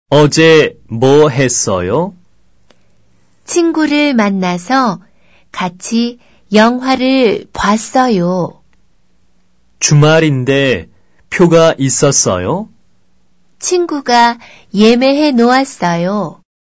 어제 뭐 했어요? 친구를 만나서 같이 영화를 봤어요. 주말인데 표가 있었어요? 친구가 예매해 놓았어요.